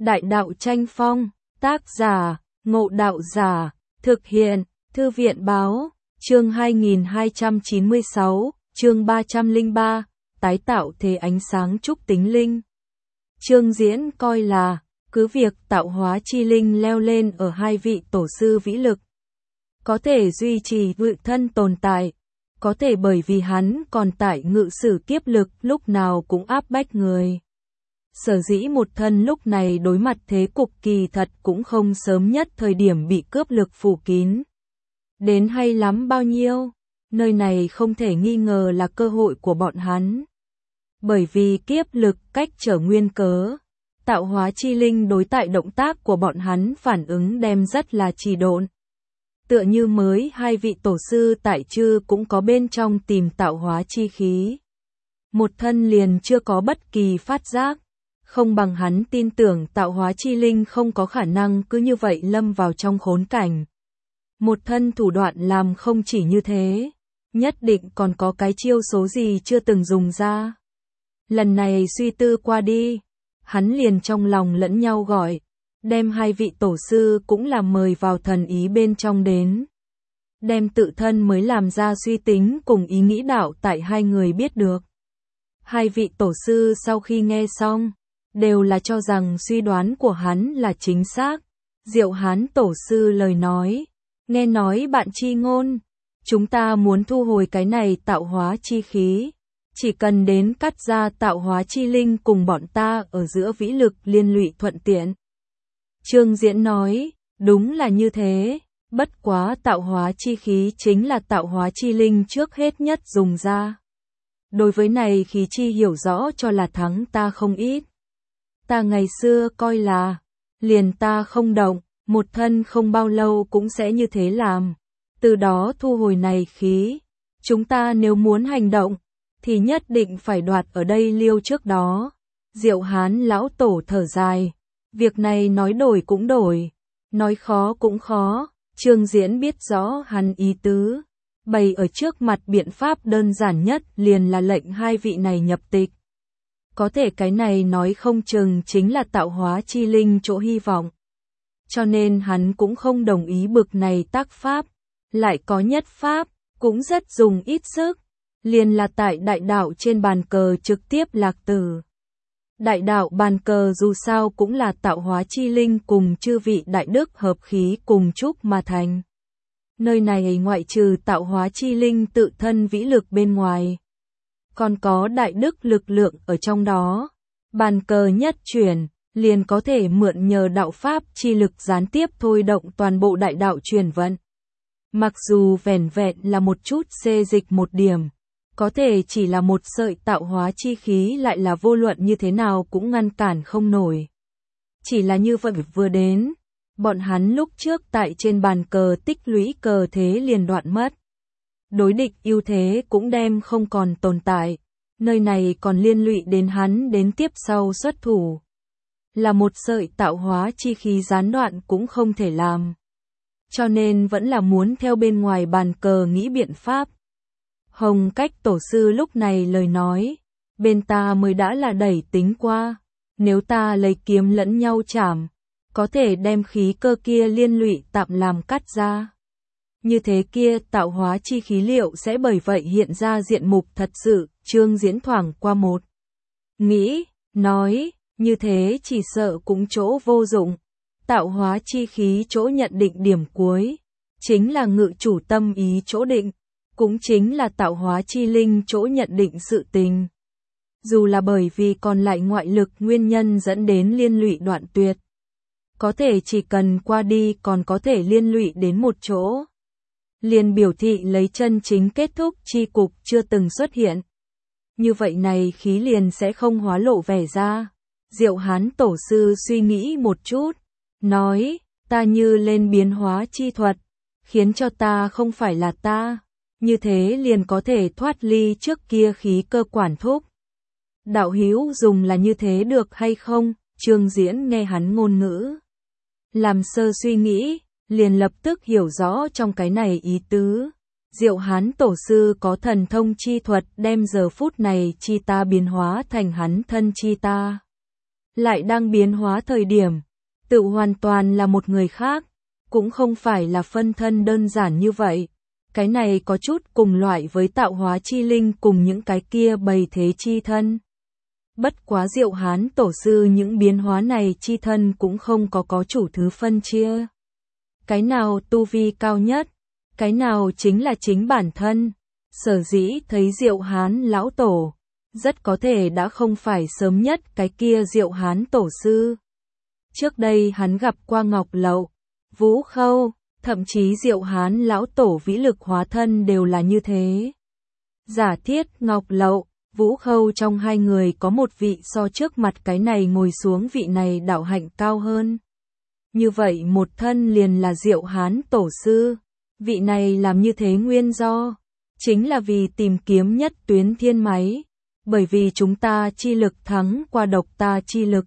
Đại đạo tranh phong, tác giả, Ngộ Đạo Giả, thực hiện, Thư viện báo, chương 2296, chương 303, tái tạo thế ánh sáng trúc tính linh. Chương diễn coi là, cứ việc tạo hóa chi linh leo lên ở hai vị tổ sư vĩ lực. Có thể duy trì tự thân tồn tại, có thể bởi vì hắn còn tại ngự sử kiếp lực lúc nào cũng áp bách người. Sở dĩ một thân lúc này đối mặt thế cục kỳ thật cũng không sớm nhất thời điểm bị cướp lực phủ kín. Đến hay lắm bao nhiêu, nơi này không thể nghi ngờ là cơ hội của bọn hắn. Bởi vì kiếp lực cách trở nguyên cớ, tạo hóa chi linh đối tại động tác của bọn hắn phản ứng đem rất là trì độn. Tựa như mới hai vị tổ sư tại Chư cũng có bên trong tìm tạo hóa chi khí. Một thân liền chưa có bất kỳ phát giác, không bằng hắn tin tưởng tạo hóa chi linh không có khả năng cứ như vậy lâm vào trong khốn cảnh. Một thân thủ đoạn làm không chỉ như thế, nhất định còn có cái chiêu số gì chưa từng dùng ra. Lần này suy tư qua đi, hắn liền trong lòng lẫn nhau gọi, đem hai vị tổ sư cũng làm mời vào thần ý bên trong đến. Đem tự thân mới làm ra suy tính cùng ý nghĩ đạo tại hai người biết được. Hai vị tổ sư sau khi nghe xong, đều là cho rằng suy đoán của hắn là chính xác. Diệu Hán tổ sư lời nói, nghe nói bạn chi ngôn, chúng ta muốn thu hồi cái này tạo hóa chi khí, chỉ cần đến cắt ra tạo hóa chi linh cùng bọn ta ở giữa vĩ lực liên lụy thuận tiện. Trương Diễn nói, đúng là như thế, bất quá tạo hóa chi khí chính là tạo hóa chi linh trước hết nhất dùng ra. Đối với này khí chi hiểu rõ cho là thắng ta không ít. Ta ngày xưa coi là, liền ta không động, một thân không bao lâu cũng sẽ như thế làm. Từ đó thu hồi này khí, chúng ta nếu muốn hành động, thì nhất định phải đoạt ở đây liêu trước đó. Diệu Hán lão tổ thở dài, việc này nói đổi cũng đổi, nói khó cũng khó. Trương Diễn biết rõ hắn ý tứ, bày ở trước mặt biện pháp đơn giản nhất liền là lệnh hai vị này nhập tịch. Có thể cái này nói không chừng chính là tạo hóa chi linh chỗ hy vọng. Cho nên hắn cũng không đồng ý bực này tác pháp, lại có nhất pháp, cũng rất dùng ít sức, liền là tại đại đạo trên bàn cờ trực tiếp lạc tử. Đại đạo bàn cờ dù sao cũng là tạo hóa chi linh cùng chư vị đại đức hợp khí cùng chúc mà thành. Nơi này ngoại trừ tạo hóa chi linh tự thân vĩ lực bên ngoài, còn có đại đức lực lượng ở trong đó. Bàn cờ nhất chuyển, liền có thể mượn nhờ đạo pháp chi lực gián tiếp thôi động toàn bộ đại đạo chuyển vận. Mặc dù vẻn vẹn là một chút xê dịch một điểm, có thể chỉ là một sợi tạo hóa chi khí lại là vô luận như thế nào cũng ngăn cản không nổi. Chỉ là như vậy vừa đến, bọn hắn lúc trước tại trên bàn cờ tích lũy cờ thế liền đoạn mất. Đối địch ưu thế cũng đem không còn tồn tại, nơi này còn liên lụy đến hắn đến tiếp sau xuất thủ. Là một sợi tạo hóa chi khí gián đoạn cũng không thể làm. Cho nên vẫn là muốn theo bên ngoài bàn cờ nghĩ biện pháp. Hồng Cách tổ sư lúc này lời nói, bên ta mới đã là đẩy tính qua, nếu ta lấy kiếm lẫn nhau chảm, có thể đem khí cơ kia liên lụy tạm làm cắt ra. Như thế kia tạo hóa chi khí liệu sẽ bởi vậy hiện ra diện mục thật sự. Trương Diễn thoảng qua một nghĩ, nói, như thế chỉ sợ cũng chỗ vô dụng. Tạo hóa chi khí chỗ nhận định điểm cuối, chính là ngự chủ tâm ý chỗ định, cũng chính là tạo hóa chi linh chỗ nhận định sự tình. Dù là bởi vì còn lại ngoại lực nguyên nhân dẫn đến liên lụy đoạn tuyệt, có thể chỉ cần qua đi còn có thể liên lụy đến một chỗ, liền biểu thị lấy chân chính kết thúc chi cục chưa từng xuất hiện. Như vậy này khí liền sẽ không hóa lộ vẻ ra. Diệu Hán tổ sư suy nghĩ một chút, nói, ta như lên biến hóa chi thuật, khiến cho ta không phải là ta, như thế liền có thể thoát ly trước kia khí cơ quản thúc. Đạo hữu dùng là như thế được hay không? Trương Diễn nghe hắn ngôn ngữ, làm sơ suy nghĩ, liền lập tức hiểu rõ trong cái này ý tứ. Diệu Hán tổ sư có thần thông chi thuật đem giờ phút này chi ta biến hóa thành hắn thân chi ta. lại đang biến hóa thời điểm, tự hoàn toàn là một người khác, cũng không phải là phân thân đơn giản như vậy. Cái này có chút cùng loại với tạo hóa chi linh cùng những cái kia bày thế chi thân. Bất quá Diệu Hán tổ sư những biến hóa này chi thân cũng không có chủ thứ phân chia. Cái nào tu vi cao nhất, cái nào chính là chính bản thân. Sở dĩ thấy Diệu Hán lão tổ, rất có thể đã không phải sớm nhất cái kia Diệu Hán tổ sư. Trước đây hắn gặp qua Ngọc Lậu, Vũ Khâu, thậm chí Diệu Hán lão tổ vĩ lực hóa thân đều là như thế. Giả thiết Ngọc Lậu, Vũ Khâu trong hai người có một vị so trước mặt cái này ngồi xuống vị này đạo hạnh cao hơn. Như vậy một thân liền là Diệu Hán tổ sư. Vị này làm như thế nguyên do, chính là vì tìm kiếm nhất tuyến thiên máy. Bởi vì chúng ta chi lực thắng qua độc ta chi lực.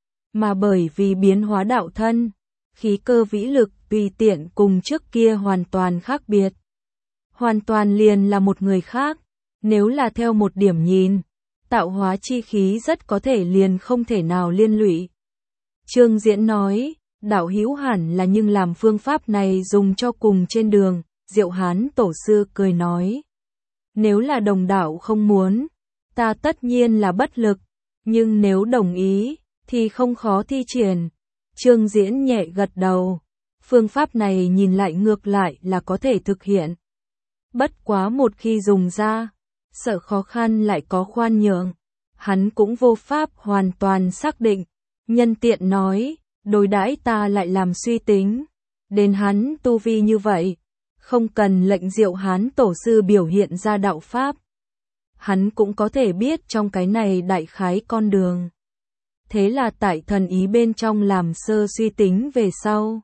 Mà bởi vì biến hóa đạo thân, khí cơ vĩ lực tùy tiện cùng trước kia hoàn toàn khác biệt. Hoàn toàn liền là một người khác. Nếu là theo một điểm nhìn, tạo hóa chi khí rất có thể liền không thể nào liên lụy. Trương Diễn nói, đạo hữu hẳn là nhưng làm phương pháp này dùng cho cùng trên đường. Diệu Hán tổ sư cười nói, nếu là đồng đạo không muốn, ta tất nhiên là bất lực, nhưng nếu đồng ý, thì không khó thi triển. Trương Diễn nhẹ gật đầu, phương pháp này nhìn lại ngược lại là có thể thực hiện. Bất quá một khi dùng ra, sợ khó khăn lại có khoan nhượng, hắn cũng vô pháp hoàn toàn xác định. Nhân tiện nói, đối đãi ta lại làm suy tính, đến hắn tu vi như vậy, không cần lệnh Diệu Hán tổ sư biểu hiện ra đạo pháp. Hắn cũng có thể biết trong cái này đại khái con đường. Thế là tại thần ý bên trong làm sơ suy tính về sau.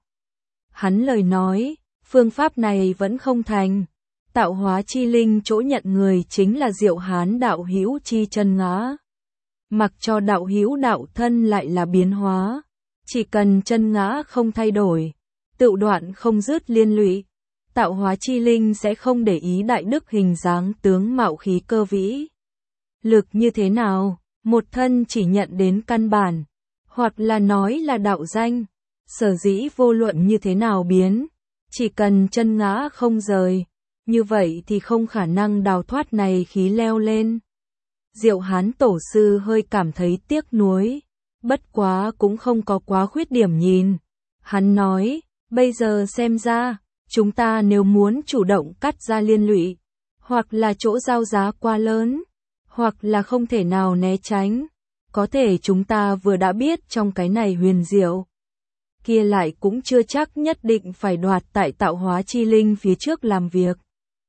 Hắn lời nói, phương pháp này vẫn không thành. Tạo hóa chi linh chỗ nhận người chính là Diệu Hán đạo hữu chi chân ngã. Mặc cho đạo hữu đạo thân lại là biến hóa, chỉ cần chân ngã không thay đổi, tự đoạn không dứt liên lụy, tạo hóa chi linh sẽ không để ý đại đức hình dáng tướng mạo khí cơ vĩ lực như thế nào, một thân chỉ nhận đến căn bản, hoặc là nói là đạo danh, sở dĩ vô luận như thế nào biến, chỉ cần chân ngã không rời, như vậy thì không khả năng đào thoát này khí leo lên. Diệu Hán tổ sư hơi cảm thấy tiếc nuối, bất quá cũng không có quá khuyết điểm nhìn. Hắn nói, bây giờ xem ra, chúng ta nếu muốn chủ động cắt ra liên lụy, hoặc là chỗ giao giá quá lớn, hoặc là không thể nào né tránh, có thể chúng ta vừa đã biết trong cái này huyền diệu. Kia lại cũng chưa chắc nhất định phải đoạt tại tạo hóa chi linh phía trước làm việc.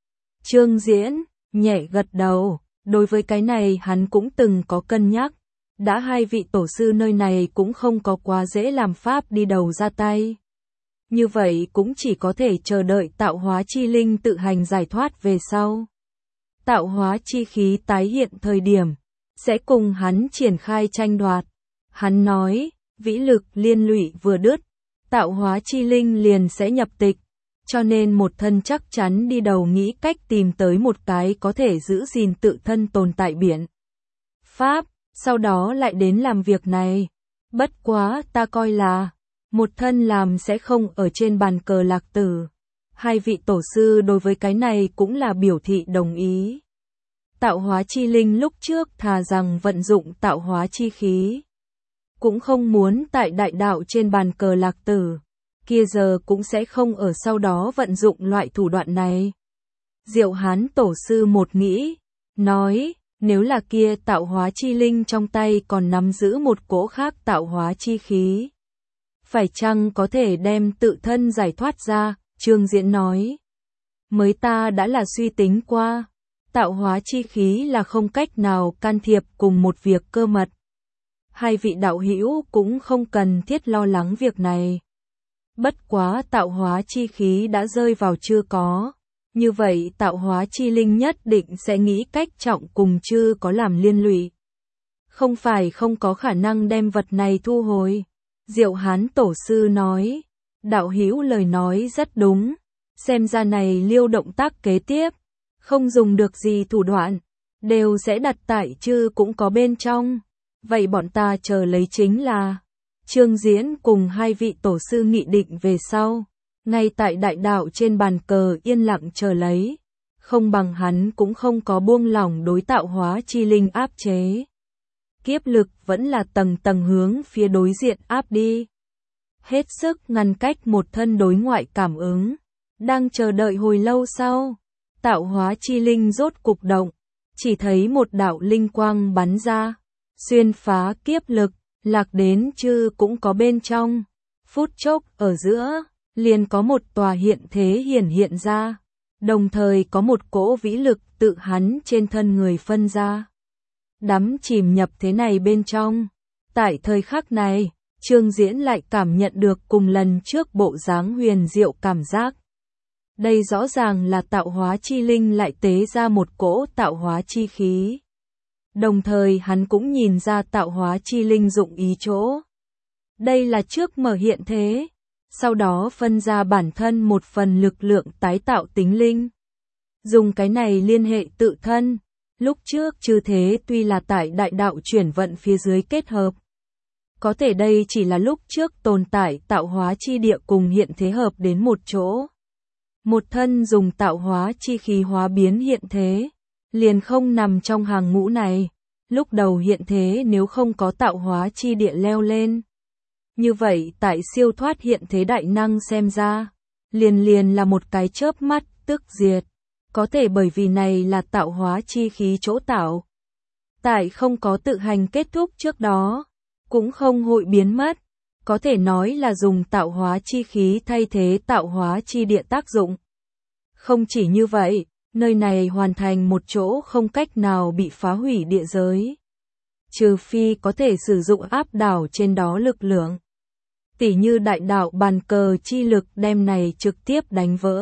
Trương Diễn, nhẹ gật đầu, đối với cái này hắn cũng từng có cân nhắc, đã hai vị tổ sư nơi này cũng không có quá dễ làm pháp đi đầu ra tay. Như vậy cũng chỉ có thể chờ đợi tạo hóa chi linh tự hành giải thoát về sau. Tạo hóa chi khí tái hiện thời điểm, sẽ cùng hắn triển khai tranh đoạt. Hắn nói, vĩ lực liên lụy vừa đứt, tạo hóa chi linh liền sẽ nhập tịch, cho nên một thân chắc chắn đi đầu nghĩ cách tìm tới một cái có thể giữ gìn tự thân tồn tại biện pháp, sau đó lại đến làm việc này. Bất quá ta coi là, một thân làm sẽ không ở trên bàn cờ lạc tử. Hai vị tổ sư đối với cái này cũng là biểu thị đồng ý. Tạo hóa chi linh lúc trước thà rằng vận dụng tạo hóa chi khí, cũng không muốn tại đại đạo trên bàn cờ lạc tử, kia giờ cũng sẽ không ở sau đó vận dụng loại thủ đoạn này. Diệu Hán tổ sư một nghĩ, nói, nếu là kia tạo hóa chi linh trong tay còn nắm giữ một cỗ khác tạo hóa chi khí, phải chăng có thể đem tự thân giải thoát ra? Trương Diễn nói, mới ta đã là suy tính qua, tạo hóa chi khí là không cách nào can thiệp cùng một việc cơ mật. Hai vị đạo hữu cũng không cần thiết lo lắng việc này. Bất quá tạo hóa chi khí đã rơi vào chưa có, như vậy tạo hóa chi linh nhất định sẽ nghĩ cách trọng cùng chưa có làm liên lụy. Không phải không có khả năng đem vật này thu hồi. Diệu Hán tổ sư nói, đạo hữu lời nói rất đúng, xem ra này liêu động tác kế tiếp, không dùng được gì thủ đoạn, đều sẽ đặt tại chư cũng có bên trong. vậy bọn ta chờ lấy chính là Trương Diễn cùng hai vị tổ sư nghị định về sau, ngay tại đại đạo trên bàn cờ yên lặng chờ lấy, không bằng hắn cũng không có buông lỏng đối tạo hóa chi linh áp chế. Kiếp lực vẫn là tầng tầng hướng phía đối diện áp đi. Hết sức ngăn cách một thân đối ngoại cảm ứng, đang chờ đợi hồi lâu sau, tạo hóa chi linh rốt cục động, chỉ thấy một đạo linh quang bắn ra, xuyên phá kiếp lực, lạc đến chư cũng có bên trong. Phút chốc ở giữa, liền có một tòa hiện thế hiện ra, đồng thời có một cỗ vĩ lực tự hắn trên thân người phân ra. Đắm chìm nhập thế này bên trong. Tại thời khắc này, Trương Diễn lại cảm nhận được cùng lần trước bộ dáng huyền diệu cảm giác. Đây rõ ràng là tạo hóa chi linh lại tế ra một cỗ tạo hóa chi khí. Đồng thời hắn cũng nhìn ra tạo hóa chi linh dụng ý chỗ. Đây là trước mở hiện thế, sau đó phân ra bản thân một phần lực lượng tái tạo tính linh. Dùng cái này liên hệ tự thân. Lúc trước chư thế tuy là tại đại đạo chuyển vận phía dưới kết hợp. Có thể đây chỉ là lúc trước tồn tại tạo hóa chi địa cùng hiện thế hợp đến một chỗ. Một thân dùng tạo hóa chi khí hóa biến hiện thế, liền không nằm trong hàng ngũ này. Lúc đầu hiện thế nếu không có tạo hóa chi địa leo lên. Như vậy tại siêu thoát hiện thế đại năng xem ra, liền là một cái chớp mắt tức diệt. Có thể bởi vì này là tạo hóa chi khí chỗ tạo. Tại không có tự hành kết thúc trước đó, cũng không hội biến mất. Có thể nói là dùng tạo hóa chi khí thay thế tạo hóa chi địa tác dụng. Không chỉ như vậy, nơi này hoàn thành một chỗ không cách nào bị phá hủy địa giới. Trừ phi có thể sử dụng áp đảo trên đó lực lượng. Tỉ như đại đạo bàn cờ chi lực đem này trực tiếp đánh vỡ.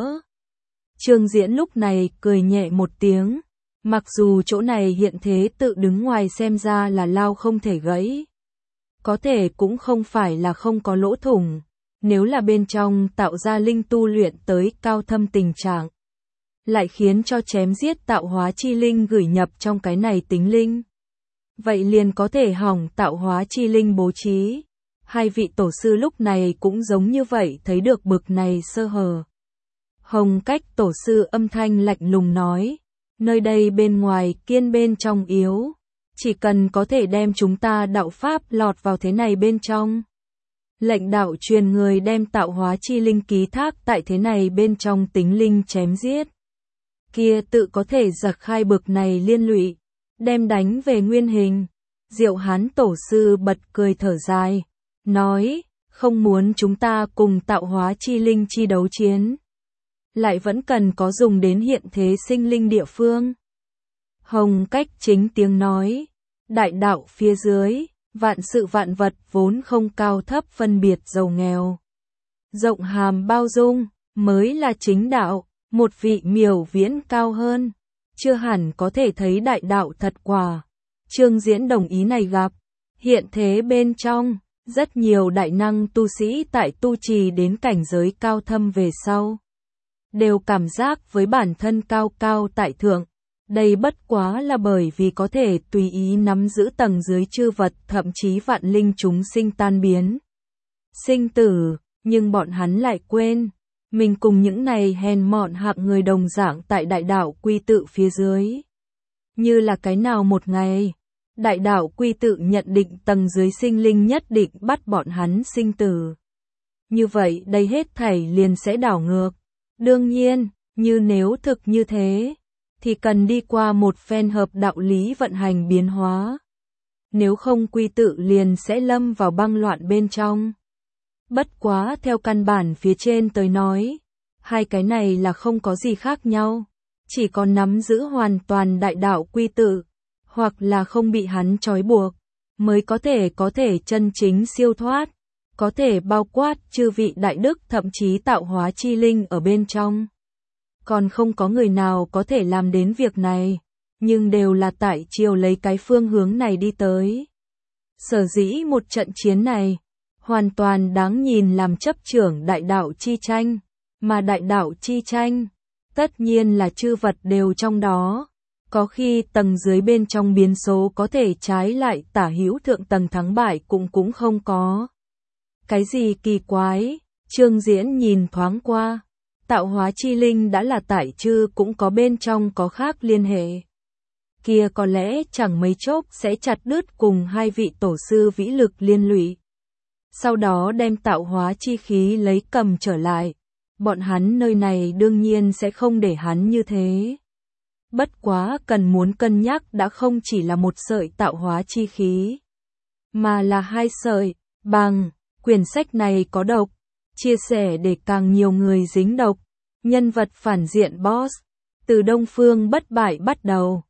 Trương Diễn lúc này cười nhẹ một tiếng, mặc dù chỗ này hiện thế tự đứng ngoài xem ra là lao không thể gãy. Có thể cũng không phải là không có lỗ thủng, nếu là bên trong tạo ra linh tu luyện tới cao thâm tình trạng. Lại khiến cho chém giết tạo hóa chi linh gửi nhập trong cái này tính linh. Vậy liền có thể hỏng tạo hóa chi linh bố trí. Hai vị tổ sư lúc này cũng giống như vậy thấy được bực này sơ hở. Hồng Cách tổ sư âm thanh lạnh lùng nói, nơi đây bên ngoài kiên bên trong yếu, chỉ cần có thể đem chúng ta đạo pháp lọt vào thế này bên trong. Lệnh đạo truyền người đem tạo hóa chi linh ký thác tại thế này bên trong tính linh chém giết. Kia tự có thể giật khai bực này liên lụy, đem đánh về nguyên hình. Diệu Hán tổ sư bật cười thở dài, nói, không muốn chúng ta cùng tạo hóa chi linh chi đấu chiến. Lại vẫn cần có dùng đến hiện thế sinh linh địa phương. Hồng Cách chính tiếng nói, đại đạo phía dưới, vạn sự vạn vật vốn không cao thấp phân biệt giàu nghèo. Rộng hàm bao dung, mới là chính đạo, một vị miểu viễn cao hơn, chưa hẳn có thể thấy đại đạo thật quả. Trương Diễn đồng ý này gặp, hiện thế bên trong, rất nhiều đại năng tu sĩ tại tu trì đến cảnh giới cao thâm về sau. Đều cảm giác với bản thân cao cao tại thượng. Đây bất quá là bởi vì có thể tùy ý nắm giữ tầng dưới chư vật thậm chí vạn linh chúng sinh tan biến. Sinh tử, nhưng bọn hắn lại quên. Mình cùng những này hèn mọn hạng người đồng dạng tại đại đạo quy tự phía dưới. Như là cái nào một ngày, đại đạo quy tự nhận định tầng dưới sinh linh nhất định bắt bọn hắn sinh tử. Như vậy đây hết thảy liền sẽ đảo ngược. Đương nhiên, như nếu thực như thế, thì cần đi qua một phen hợp đạo lý vận hành biến hóa. Nếu không quy tự liền sẽ lâm vào băng loạn bên trong. Bất quá theo căn bản phía trên tới nói, hai cái này là không có gì khác nhau, chỉ có nắm giữ hoàn toàn đại đạo quy tự, hoặc là không bị hắn trói buộc, mới có thể chân chính siêu thoát, có thể bao quát chư vị đại đức thậm chí tạo hóa chi linh ở bên trong. Còn không có người nào có thể làm đến việc này, nhưng đều là tại chiều lấy cái phương hướng này đi tới. Sở dĩ một trận chiến này, hoàn toàn đáng nhìn làm chấp trưởng đại đạo chi tranh, mà đại đạo chi tranh, tất nhiên là chư vật đều trong đó, Có khi tầng dưới bên trong biến số có thể trái lại tả hữu thượng tầng thắng bại cũng không có. Cái gì kỳ quái, Trương Diễn nhìn thoáng qua. Tạo hóa chi linh đã là tại chư cũng có bên trong có khác liên hệ. Kia có lẽ chẳng mấy chốc sẽ chặt đứt cùng hai vị tổ sư vĩ lực liên lụy. Sau đó đem tạo hóa chi khí lấy cầm trở lại. Bọn hắn nơi này đương nhiên sẽ không để hắn như thế. Bất quá cần muốn cân nhắc đã không chỉ là một sợi tạo hóa chi khí, mà là hai sợi. Bằng, quyển sách này có độc, chia sẻ để càng nhiều người dính độc. Nhân vật phản diện boss, từ Đông Phương bất bại bắt đầu.